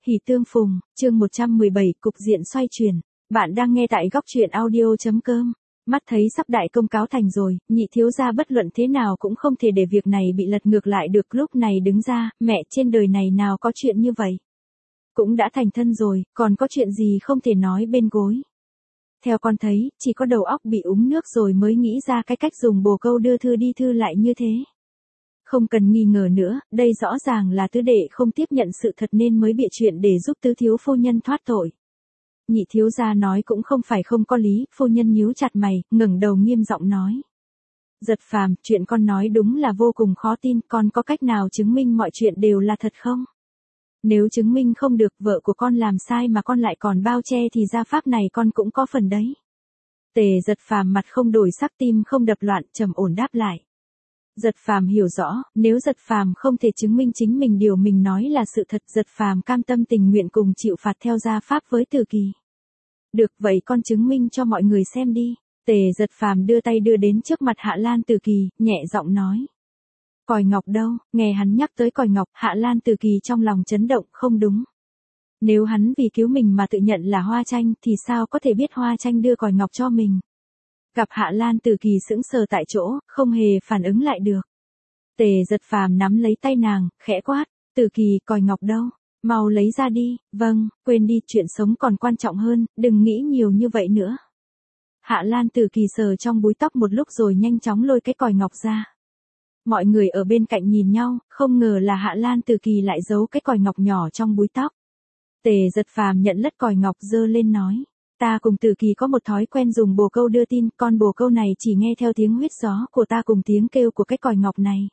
Hỉ tương phùng, chương 117, cục diện xoay chuyển. Bạn đang nghe tại góc truyện audio.com. Mắt thấy sắp đại công cáo thành rồi, nhị thiếu gia bất luận thế nào cũng không thể để việc này bị lật ngược lại được. Lúc này đứng ra, mẹ, trên đời này nào có chuyện như vậy. Cũng đã thành thân rồi, còn có chuyện gì không thể nói bên gối. Theo con thấy, chỉ có đầu óc bị úng nước rồi mới nghĩ ra cái cách dùng bồ câu đưa thư đi thư lại như thế. Không cần nghi ngờ nữa, đây rõ ràng là tứ đệ không tiếp nhận sự thật nên mới bịa chuyện để giúp tứ thiếu phu nhân thoát tội. Nhị thiếu gia nói cũng không phải không có lý, phu nhân nhíu chặt mày, ngẩng đầu nghiêm giọng nói. Giật Phàm, chuyện con nói đúng là vô cùng khó tin, con có cách nào chứng minh mọi chuyện đều là thật không? Nếu chứng minh không được, vợ của con làm sai mà con lại còn bao che thì gia pháp này con cũng có phần đấy. Tề Giật Phàm mặt không đổi sắc, tim không đập loạn, trầm ổn đáp lại. Giật Phàm hiểu rõ, nếu Giật Phàm không thể chứng minh chính mình điều mình nói là sự thật, Giật Phàm cam tâm tình nguyện cùng chịu phạt theo gia pháp với Từ Kỳ. Được, vậy con chứng minh cho mọi người xem đi. Tề Giật Phàm đưa tay đưa đến trước mặt Hạ Lan Từ Kỳ, nhẹ giọng nói. Còi ngọc đâu? Nghe hắn nhắc tới còi ngọc, Hạ Lan Từ Kỳ trong lòng chấn động, không đúng. Nếu hắn vì cứu mình mà tự nhận là Hoa Tranh thì sao có thể biết Hoa Tranh đưa còi ngọc cho mình? Gặp Hạ Lan Từ Kỳ sững sờ tại chỗ, không hề phản ứng lại được. Tề Giật Phàm nắm lấy tay nàng, khẽ quát, Từ Kỳ, còi ngọc đâu? Mau lấy ra đi. Vâng, quên đi, chuyện sống còn quan trọng hơn, đừng nghĩ nhiều như vậy nữa. Hạ Lan Từ Kỳ sờ trong búi tóc một lúc rồi nhanh chóng lôi cái còi ngọc ra. Mọi người ở bên cạnh nhìn nhau, không ngờ là Hạ Lan Từ Kỳ lại giấu cái còi ngọc nhỏ trong búi tóc. Tề Giật Phàm nhận lất còi ngọc giơ lên nói. Ta cùng Từ Kỳ có một thói quen dùng bồ câu đưa tin, con bồ câu này chỉ nghe theo tiếng huýt gió của ta cùng tiếng kêu của cái còi ngọc này.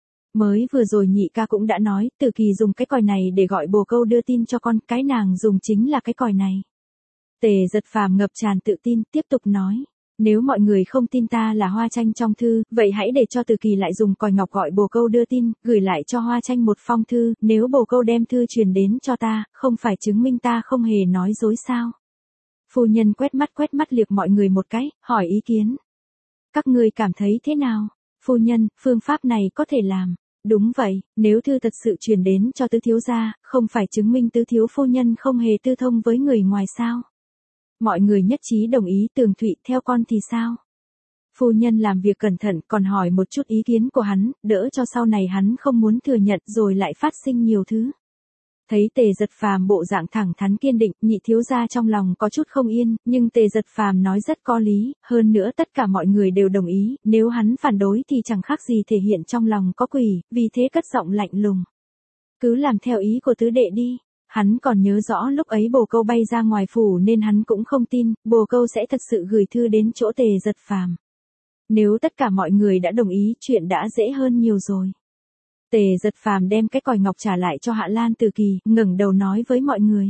Mới vừa rồi nhị ca cũng đã nói, Từ Kỳ dùng cái còi này để gọi bồ câu đưa tin cho con, cái nàng dùng chính là cái còi này. Tề Giật Phàm ngập tràn tự tin, tiếp tục nói. Nếu mọi người không tin ta là Hoa Tranh trong thư, vậy hãy để cho Từ Kỳ lại dùng còi ngọc gọi bồ câu đưa tin, gửi lại cho Hoa Tranh một phong thư, nếu bồ câu đem thư truyền đến cho ta, không phải chứng minh ta không hề nói dối sao? Phu nhân quét mắt liếc mọi người một cái, hỏi ý kiến. Các ngươi cảm thấy thế nào? Phu nhân, phương pháp này có thể làm. Đúng vậy, nếu thư thật sự truyền đến cho tứ thiếu gia, không phải chứng minh tứ thiếu phu nhân không hề tư thông với người ngoài sao? Mọi người nhất trí đồng ý. Tường Thụy, theo con thì sao? Phu nhân làm việc cẩn thận, còn hỏi một chút ý kiến của hắn, đỡ cho sau này hắn không muốn thừa nhận rồi lại phát sinh nhiều thứ. Thấy Tề Giật Phàm bộ dạng thẳng thắn kiên định, nhị thiếu gia trong lòng có chút không yên, nhưng Tề Giật Phàm nói rất có lý, hơn nữa tất cả mọi người đều đồng ý, nếu hắn phản đối thì chẳng khác gì thể hiện trong lòng có quỷ, vì thế cất giọng lạnh lùng. Cứ làm theo ý của tứ đệ đi. Hắn còn nhớ rõ lúc ấy bồ câu bay ra ngoài phủ nên hắn cũng không tin, bồ câu sẽ thật sự gửi thư đến chỗ Tề Giật Phàm. Nếu tất cả mọi người đã đồng ý, chuyện đã dễ hơn nhiều rồi. Tề Giật Phàm đem cái còi ngọc trả lại cho Hạ Lan Từ Kỳ, ngẩng đầu nói với mọi người.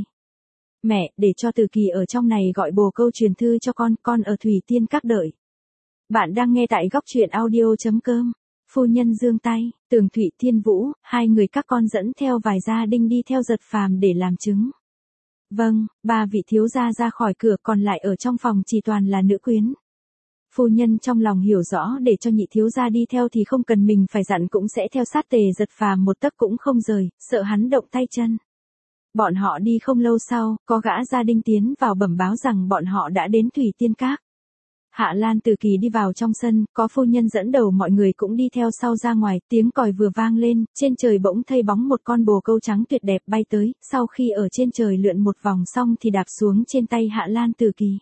Mẹ, để cho Từ Kỳ ở trong này gọi bồ câu truyền thư cho con ở Thủy Tiên Các đợi. Bạn đang nghe tại góc truyện audio.com. Phu nhân giương tay, Tường Thụy, Thiên Vũ, hai người các con dẫn theo vài gia đình đi theo Giật Phàm để làm chứng. Vâng, ba vị thiếu gia ra khỏi cửa, còn lại ở trong phòng chỉ toàn là nữ quyến. Phu nhân trong lòng hiểu rõ, để cho nhị thiếu gia đi theo thì không cần mình phải dặn cũng sẽ theo sát Tề Giật Phàm một tấc cũng không rời, sợ hắn động tay chân. Bọn họ đi không lâu sau, có gã gia đình tiến vào bẩm báo rằng bọn họ đã đến Thủy Tiên Các. Hạ Lan Từ Kỳ đi vào trong sân, có phu nhân dẫn đầu mọi người cũng đi theo sau ra ngoài, tiếng còi vừa vang lên, trên trời bỗng thấy bóng một con bồ câu trắng tuyệt đẹp bay tới, sau khi ở trên trời lượn một vòng xong thì đạp xuống trên tay Hạ Lan Từ Kỳ.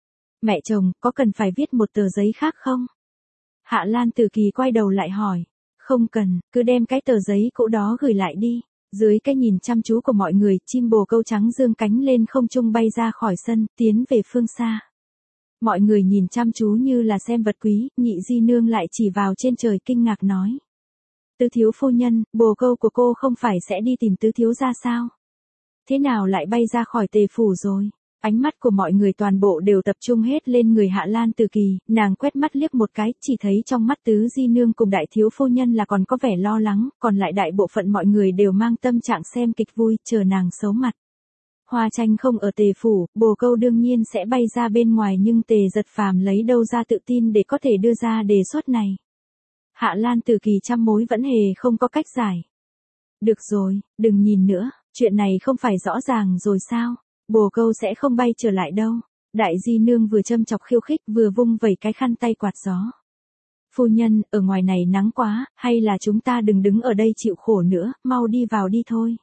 Mẹ chồng, có cần phải viết một tờ giấy khác không? Hạ Lan Từ Kỳ quay đầu lại hỏi. Không cần, cứ đem cái tờ giấy cũ đó gửi lại đi. Dưới cái nhìn chăm chú của mọi người, chim bồ câu trắng dương cánh lên không trung bay ra khỏi sân, tiến về phương xa. Mọi người nhìn chăm chú như là xem vật quý, nhị di nương lại chỉ vào trên trời kinh ngạc nói. Tứ thiếu phu nhân, bồ câu của cô không phải sẽ đi tìm tứ thiếu ra sao? Thế nào lại bay ra khỏi Tề phủ rồi? Ánh mắt của mọi người toàn bộ đều tập trung hết lên người Hạ Lan Từ Kỳ, nàng quét mắt liếc một cái, chỉ thấy trong mắt tứ di nương cùng đại thiếu phu nhân là còn có vẻ lo lắng, còn lại đại bộ phận mọi người đều mang tâm trạng xem kịch vui, chờ nàng xấu mặt. Hoa Tranh không ở Tề phủ, bồ câu đương nhiên sẽ bay ra bên ngoài, nhưng Tề Giật Phàm lấy đâu ra tự tin để có thể đưa ra đề xuất này. Hạ Lan Từ Kỳ trăm mối vẫn hề không có cách giải. Được rồi, đừng nhìn nữa, Chuyện này không phải rõ ràng rồi sao? Bồ câu sẽ không bay trở lại đâu. Đại di nương vừa châm chọc khiêu khích vừa vung vẩy cái khăn tay quạt gió. Phu nhân, ở ngoài này nắng quá, hay là chúng ta đừng đứng ở đây chịu khổ nữa, mau đi vào đi thôi.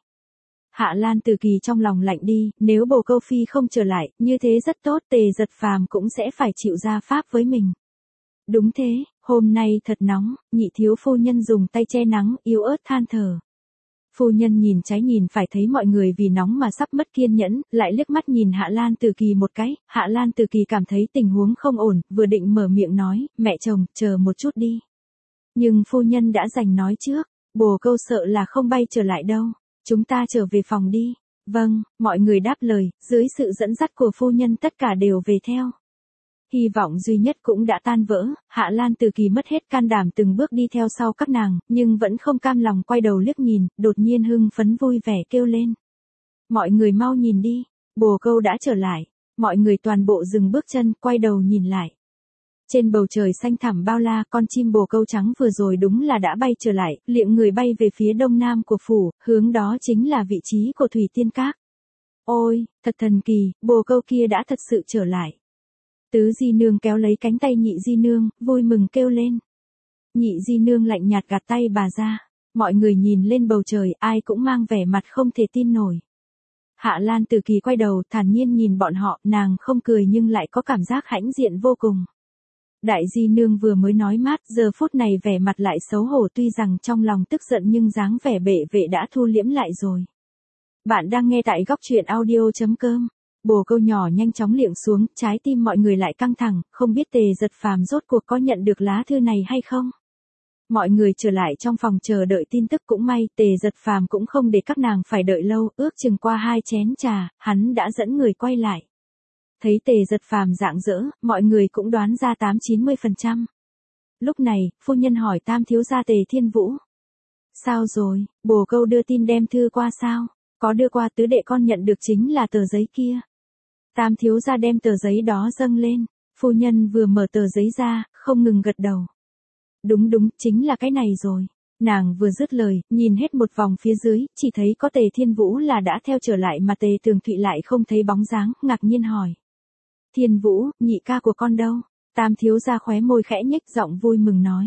Hạ Lan Từ Kỳ trong lòng lạnh đi, nếu bồ câu phi không trở lại, như thế rất tốt, Tề Giật Phàm cũng sẽ phải chịu gia pháp với mình. Đúng thế, hôm nay thật nóng, nhị thiếu phu nhân dùng tay che nắng, yếu ớt than thở. Phu nhân nhìn trái nhìn phải thấy mọi người vì nóng mà sắp mất kiên nhẫn, lại liếc mắt nhìn Hạ Lan Từ Kỳ một cái, Hạ Lan Từ Kỳ cảm thấy tình huống không ổn, vừa định mở miệng nói, mẹ chồng, chờ một chút đi. Nhưng phu nhân đã giành nói trước, bồ câu sợ là không bay trở lại đâu, chúng ta trở về phòng đi. Vâng, mọi người đáp lời, dưới sự dẫn dắt của phu nhân tất cả đều về theo. Hy vọng duy nhất cũng đã tan vỡ, Hạ Lan Từ Kỳ mất hết can đảm từng bước đi theo sau các nàng, nhưng vẫn không cam lòng quay đầu liếc nhìn, đột nhiên hưng phấn vui vẻ kêu lên. Mọi người mau nhìn đi, bồ câu đã trở lại, mọi người toàn bộ dừng bước chân, quay đầu nhìn lại. Trên bầu trời xanh thẳm bao la, con chim bồ câu trắng vừa rồi đúng là đã bay trở lại, liệng người bay về phía đông nam của phủ, hướng đó chính là vị trí của Thủy Tiên Các. Ôi, thật thần kỳ, bồ câu kia đã thật sự trở lại. Tứ di nương kéo lấy cánh tay nhị di nương, vui mừng kêu lên. Nhị di nương lạnh nhạt gạt tay bà ra. Mọi người nhìn lên bầu trời, ai cũng mang vẻ mặt không thể tin nổi. Hạ Lan Từ Kỳ quay đầu, thản nhiên nhìn bọn họ, nàng không cười nhưng lại có cảm giác hãnh diện vô cùng. Đại di nương vừa mới nói mát, giờ phút này vẻ mặt lại xấu hổ, tuy rằng trong lòng tức giận nhưng dáng vẻ bệ vệ đã thu liễm lại rồi. Bạn đang nghe tại góc truyện audio.com. Bồ câu nhỏ nhanh chóng liệng xuống, trái tim mọi người lại căng thẳng, không biết Tề Giật Phàm rốt cuộc có nhận được lá thư này hay không. Mọi người trở lại trong phòng chờ đợi tin tức, cũng may, Tề Giật Phàm cũng không để các nàng phải đợi lâu, ước chừng qua 2 chén trà, hắn đã dẫn người quay lại. Thấy Tề Giật Phàm rạng rỡ, mọi người cũng đoán ra 80-90%. Lúc này, phu nhân hỏi tam thiếu gia Tề Thiên Vũ. Sao rồi, bồ câu đưa tin đem thư qua sao? Có đưa qua, tứ đệ con nhận được chính là tờ giấy kia. Tam thiếu gia đem tờ giấy đó dâng lên, phu nhân vừa mở tờ giấy ra, không ngừng gật đầu. Đúng đúng, chính là cái này rồi. Nàng vừa dứt lời, nhìn hết một vòng phía dưới, chỉ thấy có Tề Thiên Vũ là đã theo trở lại mà Tề Tường Thụy lại không thấy bóng dáng, ngạc nhiên hỏi. Thiên Vũ, nhị ca của con đâu? Tam thiếu gia khóe môi khẽ nhếch giọng vui mừng nói.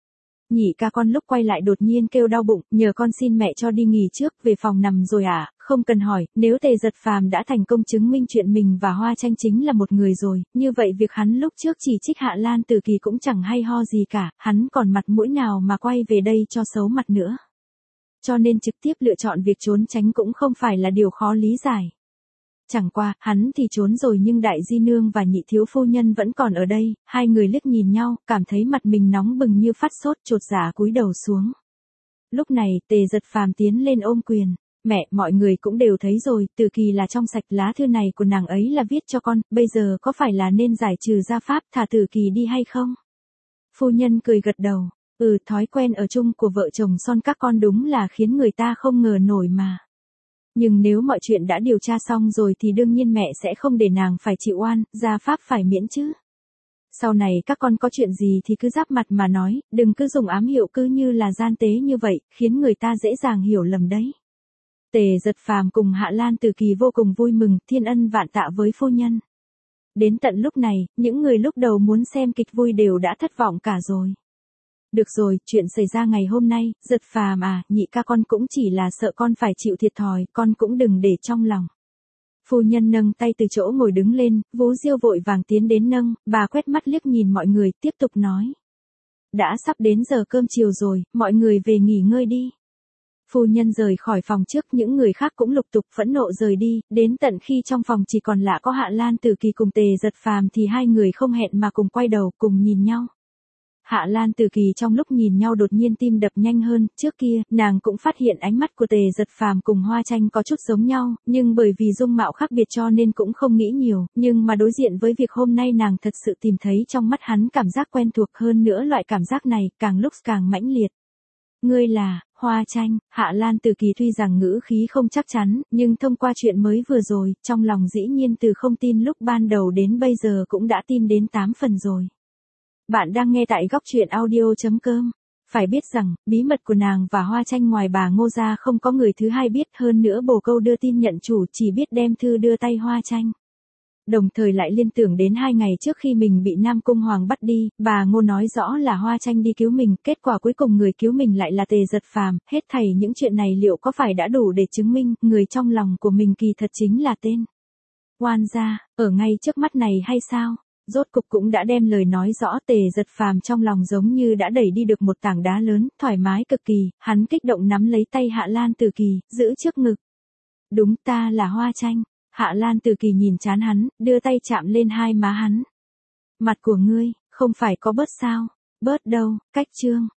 Nhị ca con lúc quay lại đột nhiên kêu đau bụng, nhờ con xin mẹ cho đi nghỉ trước, về phòng nằm rồi à, không cần hỏi, nếu Tề Giật Phàm đã thành công chứng minh chuyện mình và Hoa Tranh chính là một người rồi, như vậy việc hắn lúc trước chỉ trích Hạ Lan Từ Kỳ cũng chẳng hay ho gì cả, hắn còn mặt mũi nào mà quay về đây cho xấu mặt nữa. Cho nên trực tiếp lựa chọn việc trốn tránh cũng không phải là điều khó lý giải. Chẳng qua, hắn thì trốn rồi nhưng đại di nương và nhị thiếu phu nhân vẫn còn ở đây, hai người liếc nhìn nhau, cảm thấy mặt mình nóng bừng như phát sốt, chột dạ cúi đầu xuống. Lúc này, Tề Giật Phàm tiến lên ôm quyền. Mẹ, mọi người cũng đều thấy rồi, Từ Kỳ là trong sạch, lá thư này của nàng ấy là viết cho con, bây giờ có phải là nên giải trừ gia pháp thả Từ Kỳ đi hay không? Phu nhân cười gật đầu, thói quen ở chung của vợ chồng son các con đúng là khiến người ta không ngờ nổi mà. Nhưng nếu mọi chuyện đã điều tra xong rồi thì đương nhiên mẹ sẽ không để nàng phải chịu oan, gia pháp phải miễn chứ. Sau này các con có chuyện gì thì cứ giáp mặt mà nói, đừng cứ dùng ám hiệu cứ như là gian tế như vậy, khiến người ta dễ dàng hiểu lầm đấy. Tề Giật Phàm cùng Hạ Lan Từ Kỳ vô cùng vui mừng, thiên ân vạn tạ với phu nhân. Đến tận lúc này, những người lúc đầu muốn xem kịch vui đều đã thất vọng cả rồi. Được rồi, chuyện xảy ra ngày hôm nay, Giật Phàm à, nhị ca con cũng chỉ là sợ con phải chịu thiệt thòi, con cũng đừng để trong lòng. Phu nhân nâng tay từ chỗ ngồi đứng lên, Vú Diêu vội vàng tiến đến nâng, bà quét mắt liếc nhìn mọi người, tiếp tục nói. Đã sắp đến giờ cơm chiều rồi, mọi người về nghỉ ngơi đi. Phu nhân rời khỏi phòng trước, những người khác cũng lục tục phẫn nộ rời đi, đến tận khi trong phòng chỉ còn lại có Hạ Lan Từ Kỳ cùng Tề Giật Phàm thì hai người không hẹn mà cùng quay đầu, cùng nhìn nhau. Hạ Lan Từ Kỳ trong lúc nhìn nhau đột nhiên tim đập nhanh hơn, trước kia, nàng cũng phát hiện ánh mắt của Tề Giật Phàm cùng Hoa Tranh có chút giống nhau, nhưng bởi vì dung mạo khác biệt cho nên cũng không nghĩ nhiều, nhưng mà đối diện với việc hôm nay nàng thật sự tìm thấy trong mắt hắn cảm giác quen thuộc, hơn nữa loại cảm giác này, càng lúc càng mãnh liệt. Ngươi là, Hoa Tranh, Hạ Lan Từ Kỳ tuy rằng ngữ khí không chắc chắn, nhưng thông qua chuyện mới vừa rồi, trong lòng dĩ nhiên từ không tin lúc ban đầu đến bây giờ cũng đã tin đến 8 phần rồi. Bạn đang nghe tại góc truyện audio.com. Phải biết rằng, bí mật của nàng và Hoa Tranh ngoài bà Ngô ra không có người thứ hai biết, hơn nữa bồ câu đưa tin nhận chủ chỉ biết đem thư đưa tay Hoa Tranh. Đồng thời lại liên tưởng đến 2 ngày trước khi mình bị Nam Cung Hoàng bắt đi, bà Ngô nói rõ là Hoa Tranh đi cứu mình, kết quả cuối cùng người cứu mình lại là Tề Giật Phàm, hết thảy những chuyện này liệu có phải đã đủ để chứng minh, người trong lòng của mình kỳ thật chính là tên oan gia, ở ngay trước mắt này hay sao? Rốt cục cũng đã đem lời nói rõ. Tề Giật Phàm trong lòng giống như đã đẩy đi được một tảng đá lớn, thoải mái cực kỳ, hắn kích động nắm lấy tay Hạ Lan Tử Kỳ, giữ trước ngực. Đúng, ta là Hoa Tranh. Hạ Lan Tử Kỳ nhìn trán hắn, đưa tay chạm lên hai má hắn. Mặt của ngươi, không phải có bớt sao? Bớt đâu, cách chương.